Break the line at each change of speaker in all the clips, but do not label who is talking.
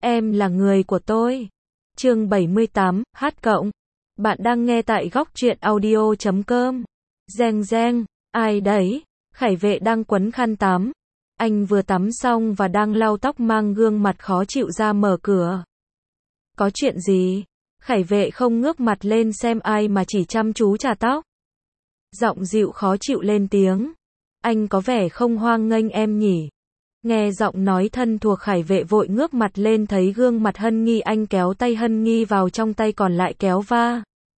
Em là người của tôi. Chương 78, hát cộng. Bạn đang nghe tại góc truyện audio.com. Reng reng, ai đấy? Khải Vệ đang quấn khăn tắm. Anh vừa tắm xong và đang lau tóc mang gương mặt khó chịu ra mở cửa. Có chuyện gì? Khải Vệ không ngước mặt lên xem ai mà chỉ chăm chú chà tóc. Giọng dịu khó chịu lên tiếng. Anh có vẻ không hoan nghênh em nhỉ? Nghe giọng nói thân thuộc, Khải Vệ vội ngước mặt lên thấy gương mặt Hân Nghi. Anh kéo tay Hân Nghi vào trong tay còn lại kéo va.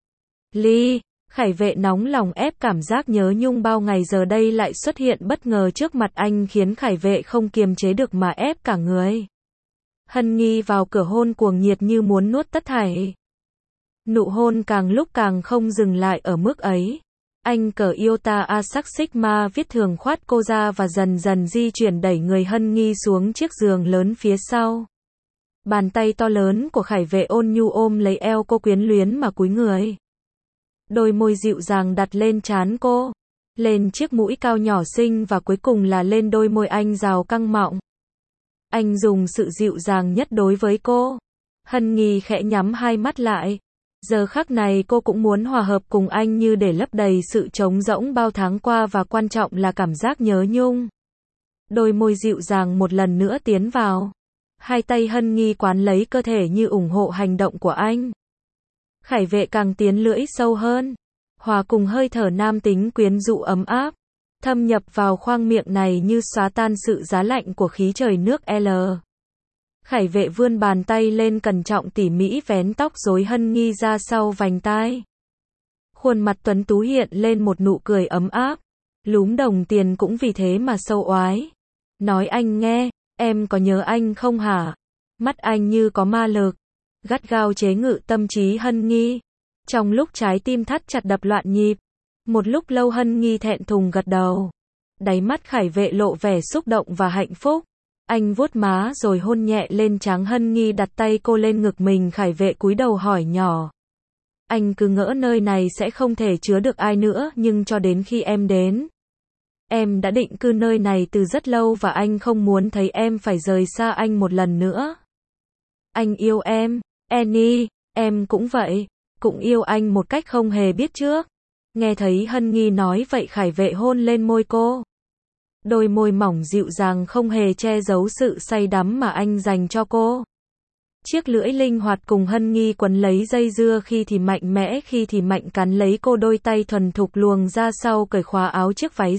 Ly, Khải Vệ nóng lòng ép cảm giác nhớ nhung bao ngày giờ đây lại xuất hiện bất ngờ trước mặt anh khiến Khải Vệ không kiềm chế được mà ép cả người. Hân Nghi vào cửa hôn cuồng nhiệt như muốn nuốt tất thảy. Nụ hôn càng lúc càng không dừng lại ở mức ấy. Anh cởi Iota Asac Sigma viết thường khoát cô ra và dần dần di chuyển đẩy người Hân Nghi xuống chiếc giường lớn phía sau. Bàn tay to lớn của Khải Vệ ôn nhu ôm lấy eo cô quyến luyến mà cúi người. Đôi môi dịu dàng đặt lên trán cô, lên chiếc mũi cao nhỏ xinh và cuối cùng là lên đôi môi anh rào căng mọng. Anh dùng sự dịu dàng nhất đối với cô. Hân Nghi khẽ nhắm hai mắt lại. Giờ khắc này cô cũng muốn hòa hợp cùng anh như để lấp đầy sự trống rỗng bao tháng qua và quan trọng là cảm giác nhớ nhung. Đôi môi dịu dàng một lần nữa tiến vào. Hai tay Hân Nghi quán lấy cơ thể như ủng hộ hành động của anh. Khải Vệ càng tiến lưỡi sâu hơn, hòa cùng hơi thở nam tính quyến rũ ấm áp, thâm nhập vào khoang miệng này như xóa tan sự giá lạnh của khí trời nước L. Khải Vệ vươn bàn tay lên cẩn trọng tỉ mỉ vén tóc rối Hân Nghi ra sau vành tai. Khuôn mặt tuấn tú hiện lên một nụ cười ấm áp, lúm đồng tiền cũng vì thế mà sâu oái. Nói anh nghe, em có nhớ anh không hả? Mắt anh như có ma lực, gắt gao chế ngự tâm trí Hân Nghi. Trong lúc trái tim thắt chặt đập loạn nhịp, một lúc lâu Hân Nghi thẹn thùng gật đầu. Đáy mắt Khải Vệ lộ vẻ xúc động và hạnh phúc. Anh vuốt má rồi hôn nhẹ lên trán Hân Nghi, đặt tay cô lên ngực mình. Khải Vệ cúi đầu hỏi nhỏ. Anh cứ ngỡ nơi này sẽ không thể chứa được ai nữa, nhưng cho đến khi em đến, em đã định cư nơi này từ rất lâu và anh không muốn thấy em phải rời xa anh một lần nữa. Anh yêu em, Annie, em cũng vậy, cũng yêu anh một cách không hề biết trước. Nghe thấy Hân Nghi nói vậy, Khải Vệ hôn lên môi cô. Đôi môi mỏng dịu dàng không hề che giấu sự say đắm mà anh dành cho cô. Chiếc lưỡi linh hoạt cùng Hân Nghi quấn lấy dây dưa, khi thì mạnh mẽ khi thì mạnh cắn lấy cô. Đôi tay thuần thục luồng ra sau cởi khóa áo chiếc váy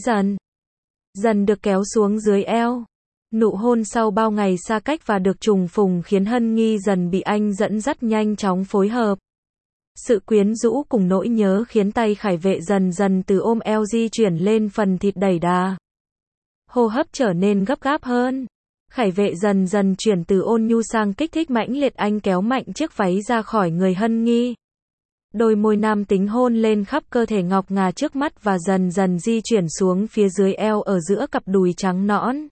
dần được kéo xuống dưới eo. Nụ hôn sau bao ngày xa cách và được trùng phùng khiến Hân Nghi dần bị anh dẫn dắt nhanh chóng phối hợp. Sự quyến rũ cùng nỗi nhớ khiến tay Khải Vệ dần dần từ ôm eo di chuyển lên phần thịt đẩy đà. Hô hấp trở nên gấp gáp hơn. Khải Vệ dần dần chuyển từ ôn nhu sang kích thích mãnh liệt. Anh kéo mạnh chiếc váy ra khỏi người Hân Nghi. Đôi môi nam tính hôn lên khắp cơ thể ngọc ngà trước mắt và dần dần di chuyển xuống phía dưới eo ở giữa cặp đùi trắng nõn.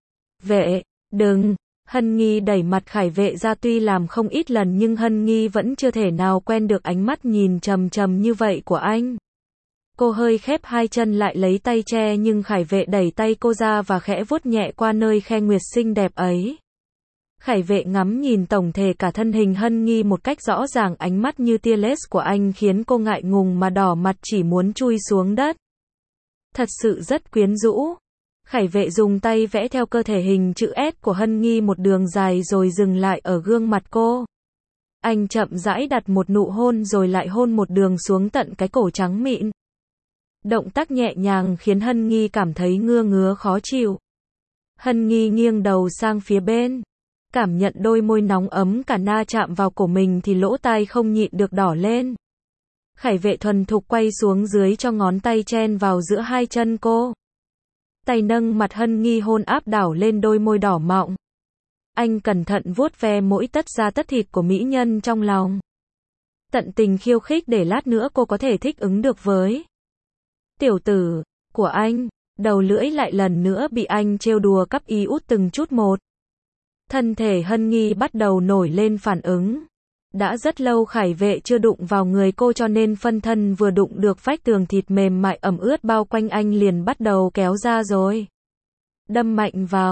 Vệ, đừng. Hân Nghi đẩy mặt Khải Vệ ra, tuy làm không ít lần nhưng Hân Nghi vẫn chưa thể nào quen được ánh mắt nhìn trầm trầm như vậy của anh. Cô hơi khép hai chân lại lấy tay che, nhưng Khải Vệ đẩy tay cô ra và khẽ vuốt nhẹ qua nơi khe nguyệt xinh đẹp ấy. Khải Vệ ngắm nhìn tổng thể cả thân hình Hân Nghi một cách rõ ràng, ánh mắt như tia laser của anh khiến cô ngại ngùng mà đỏ mặt chỉ muốn chui xuống đất. Thật sự rất quyến rũ. Khải Vệ dùng tay vẽ theo cơ thể hình chữ S của Hân Nghi một đường dài rồi dừng lại ở gương mặt cô. Anh chậm rãi đặt một nụ hôn rồi lại hôn một đường xuống tận cái cổ trắng mịn. Động tác nhẹ nhàng khiến Hân Nghi cảm thấy ngứa ngứa khó chịu. Hân Nghi nghiêng đầu sang phía bên, cảm nhận đôi môi nóng ấm cả na chạm vào cổ mình thì lỗ tai không nhịn được đỏ lên. Khải Vệ thuần thục quay xuống dưới cho ngón tay chen vào giữa hai chân cô. Tay nâng mặt Hân Nghi hôn áp đảo lên đôi môi đỏ mọng. Anh cẩn thận vuốt ve mỗi tấc da tất thịt của mỹ nhân trong lòng. Tận tình khiêu khích để lát nữa cô có thể thích ứng được với tiểu tử của anh. Đầu lưỡi lại lần nữa bị anh trêu đùa cắp y út từng chút một. Thân thể Hân Nghi bắt đầu nổi lên phản ứng. Đã rất lâu Khải Vệ chưa đụng vào người cô cho nên phân thân vừa đụng được vách tường thịt mềm mại ẩm ướt bao quanh anh liền bắt đầu kéo ra rồi đâm mạnh vào.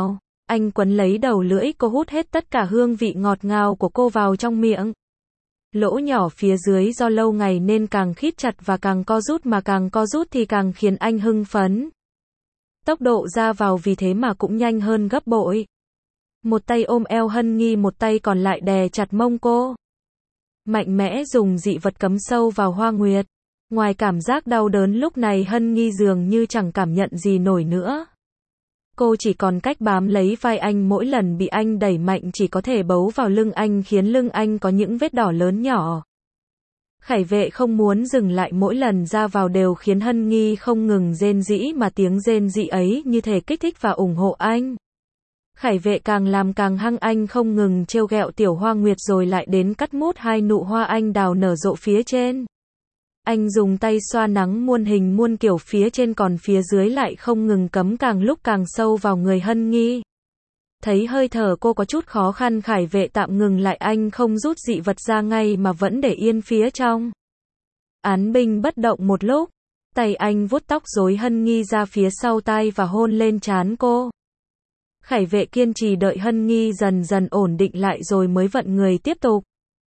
Anh quấn lấy đầu lưỡi cô hút hết tất cả hương vị ngọt ngào của cô vào trong miệng. Lỗ nhỏ phía dưới do lâu ngày nên càng khít chặt và càng co rút, mà càng co rút thì càng khiến anh hưng phấn. Tốc độ ra vào vì thế mà cũng nhanh hơn gấp bội. Một tay ôm eo Hân Nghi, một tay còn lại đè chặt mông cô. Mạnh mẽ dùng dị vật cắm sâu vào Hoa Nguyệt. Ngoài cảm giác đau đớn lúc này Hân Nghi dường như chẳng cảm nhận gì nổi nữa. Cô chỉ còn cách bám lấy vai anh, mỗi lần bị anh đẩy mạnh chỉ có thể bấu vào lưng anh, khiến lưng anh có những vết đỏ lớn nhỏ. Khải Vệ không muốn dừng lại, mỗi lần ra vào đều khiến Hân Nghi không ngừng rên rỉ, mà tiếng rên rỉ ấy như thể kích thích và ủng hộ anh. Khải Vệ càng làm càng hăng, anh không ngừng trêu ghẹo Tiểu Hoa Nguyệt rồi lại đến cắt mút hai nụ hoa anh đào nở rộ phía trên. Anh dùng tay xoa nắng muôn hình muôn kiểu phía trên, còn phía dưới lại không ngừng cắm càng lúc càng sâu vào người Hân Nghi. Thấy hơi thở cô có chút khó khăn, Khải Vệ tạm ngừng lại, anh không rút dị vật ra ngay mà vẫn để yên phía trong. Án binh bất động một lúc, tay anh vuốt tóc rối Hân Nghi ra phía sau tai và hôn lên trán cô. Khải Vệ kiên trì đợi Hân Nghi dần dần ổn định lại rồi mới vận người tiếp tục.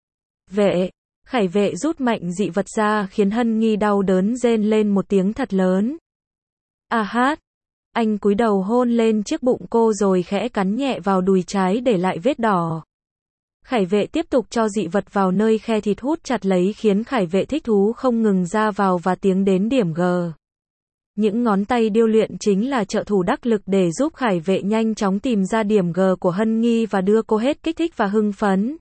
Khải Vệ rút mạnh dị vật ra khiến Hân Nghi đau đớn rên lên một tiếng thật lớn. A hát! Anh cúi đầu hôn lên chiếc bụng cô rồi khẽ cắn nhẹ vào đùi trái để lại vết đỏ. Khải Vệ tiếp tục cho dị vật vào nơi khe thịt hút chặt lấy khiến Khải Vệ thích thú không ngừng ra vào và tiến đến điểm G. Những ngón tay điêu luyện chính là trợ thủ đắc lực để giúp Khải Vệ nhanh chóng tìm ra điểm G của Hân Nghi và đưa cô hết kích thích và hưng phấn.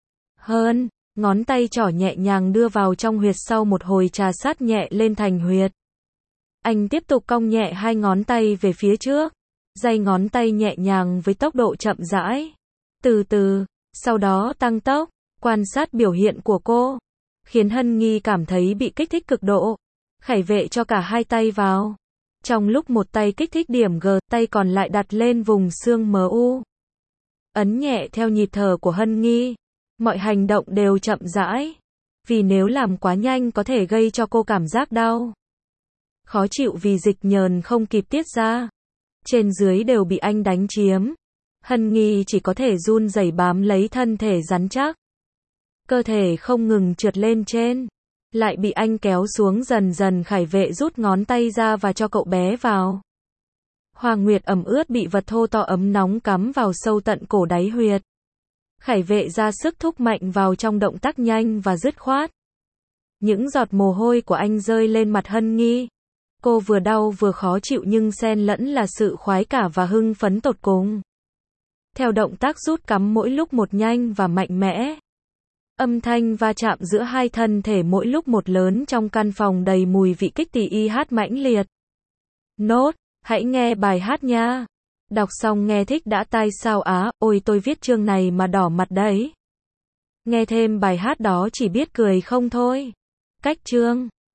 Ngón tay trỏ nhẹ nhàng đưa vào trong huyệt, sau một hồi trà sát nhẹ lên thành huyệt. Anh tiếp tục cong nhẹ hai ngón tay về phía trước, day ngón tay nhẹ nhàng với tốc độ chậm rãi. Từ từ, sau đó tăng tốc, quan sát biểu hiện của cô, khiến Hân Nghi cảm thấy bị kích thích cực độ. Khải Vệ cho cả hai tay vào. Trong lúc một tay kích thích điểm G, tay còn lại đặt lên vùng xương MU. Ấn nhẹ theo nhịp thở của Hân Nghi. Mọi hành động đều chậm rãi, vì nếu làm quá nhanh có thể gây cho cô cảm giác đau, khó chịu vì dịch nhờn không kịp tiết ra. Trên dưới đều bị anh đánh chiếm. Hân Nghi chỉ có thể run rẩy bám lấy thân thể rắn chắc. Cơ thể không ngừng trượt lên trên, lại bị anh kéo xuống dần dần. Khải Vệ rút ngón tay ra và cho cậu bé vào. Hoa Nguyệt ẩm ướt bị vật thô to ấm nóng cắm vào sâu tận cổ đáy huyệt. Khải Vệ ra sức thúc mạnh vào trong động tác nhanh và dứt khoát. Những giọt mồ hôi của anh rơi lên mặt Hân Nghi. Cô vừa đau vừa khó chịu nhưng xen lẫn là sự khoái cả và hưng phấn tột cùng. Theo động tác rút cắm mỗi lúc một nhanh và mạnh mẽ. Âm thanh va chạm giữa hai thân thể mỗi lúc một lớn trong căn phòng đầy mùi vị kích tì y hát mãnh liệt. Nốt, hãy nghe bài hát nha. Đọc xong nghe thích đã tai sao á, ôi tôi viết chương này mà đỏ mặt đấy. Nghe thêm bài hát đó chỉ biết cười không thôi. Cách chương